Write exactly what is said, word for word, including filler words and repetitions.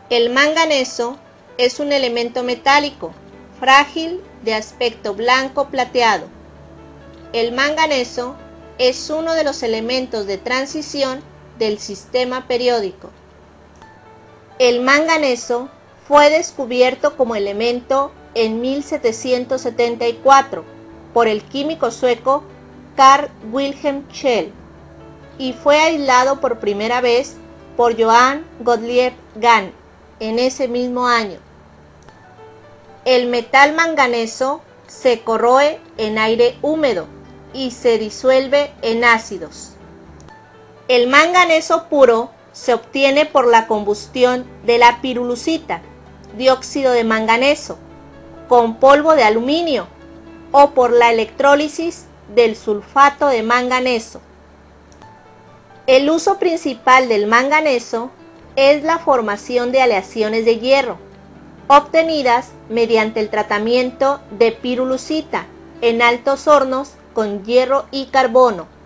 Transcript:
El manganeso es un elemento metálico, frágil, de aspecto blanco plateado. El manganeso es uno de los elementos de transición del sistema periódico. El manganeso fue descubierto como elemento en mil setecientos setenta y cuatro por el químico sueco Carl Wilhelm Scheele y fue aislado por primera vez por Johann Gottlieb Gahn en ese mismo año. El metal manganeso se corroe en aire húmedo y se disuelve en ácidos. El manganeso puro se obtiene por la combustión de la pirulusita, dióxido de manganeso, con polvo de aluminio o por la electrólisis del sulfato de manganeso. El uso principal del manganeso es la formación de aleaciones de hierro, obtenidas mediante el tratamiento de pirulusita en altos hornos con hierro y carbono.